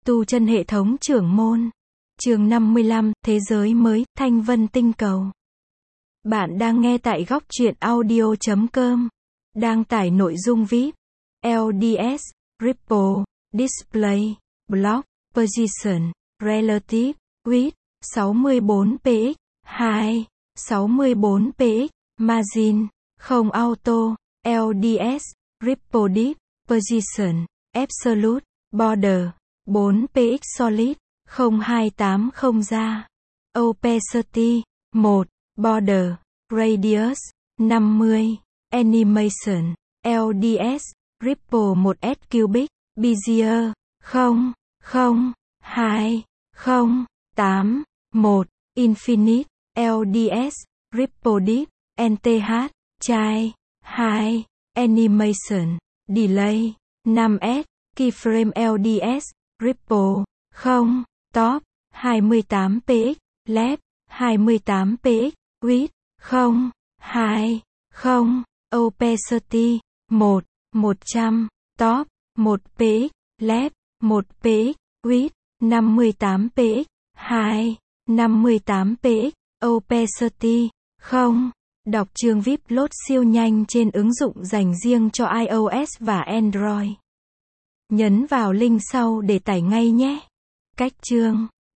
Tu chân hệ thống trưởng môn. Chương 55, Thế giới mới, Thanh Vân tinh cầu. Bạn đang nghe tại góc truyện audio.com. Đang tải nội dung VIP. LDS, Ripple, Display, Block, Position, Relative, Width, 64px, 2, 64px, Margin, không auto, LDS, Ripple Deep, Position, Absolute, Border, 4px Solid, 0280 ra. Opacity, 1, Border, Radius, 50, Animation, LDS, Ripple 1S Cubic, Bezier, 0, 0, 2, 0, 8, 1, Infinite, LDS, Ripple Deep, NTH, Chai, 2, Animation, Delay, 5S, Keyframe LDS, Ripple, 0, Top, 28px, Left, 28px, Width, 0, 2, 0, Opacity, 1, 100, Top, 1px, Left, 1px, Width, 58px, 2, 58px, Opacity, 0. Đọc chương VIP lốt siêu nhanh trên ứng dụng dành riêng cho iOS và Android. Nhấn vào link sau để tải ngay nhé. Cách chương